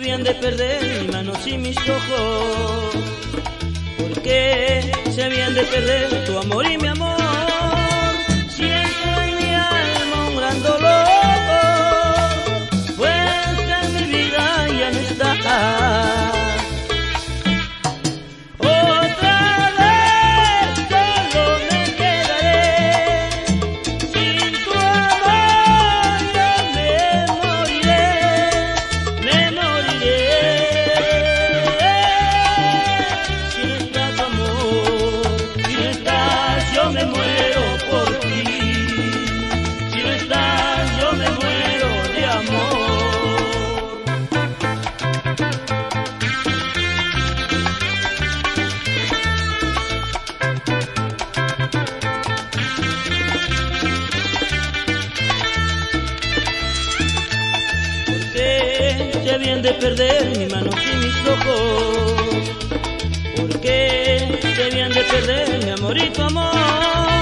habían de perder mis manos y mis ojos? ¿Por qué se habían de perder tu amor y mi amor? Siento en mi alma un gran dolor, pues en mi vida ya no está. Se habían de perder mis manos y mis ojos, porque se habían de perder mi amor y tu amor.